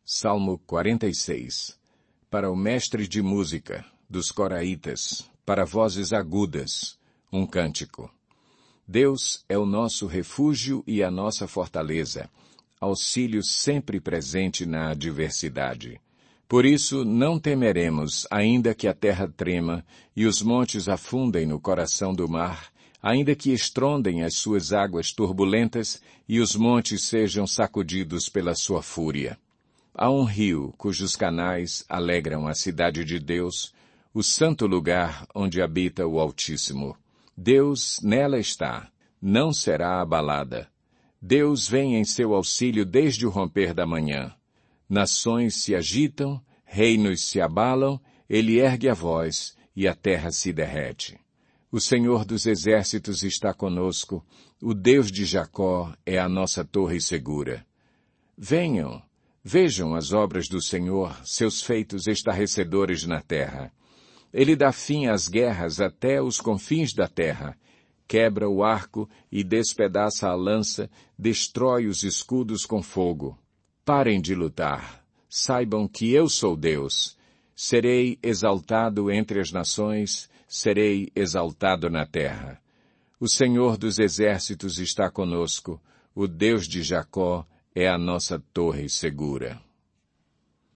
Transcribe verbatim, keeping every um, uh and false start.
Salmo quarenta e seis. Para o mestre de música, dos coraitas, para vozes agudas, um cântico. Deus é o nosso refúgio e a nossa fortaleza, auxílio sempre presente na adversidade. Por isso não temeremos, ainda que a terra trema e os montes afundem no coração do mar, ainda que estrondem as suas águas turbulentas e os montes sejam sacudidos pela sua fúria. Há um rio cujos canais alegram a cidade de Deus, o santo lugar onde habita o Altíssimo. Deus nela está, não será abalada. Deus vem em seu auxílio desde o romper da manhã. Nações se agitam, reinos se abalam, ele ergue a voz e a terra se derrete. O Senhor dos exércitos está conosco, o Deus de Jacó é a nossa torre segura. Venham, vejam as obras do Senhor, seus feitos estarrecedores na terra. Ele dá fim às guerras até os confins da terra, quebra o arco e despedaça a lança, destrói os escudos com fogo. Parem de lutar, saibam que eu sou Deus. Serei exaltado entre as nações, serei exaltado na terra. O Senhor dos exércitos está conosco, o Deus de Jacó é a nossa torre segura.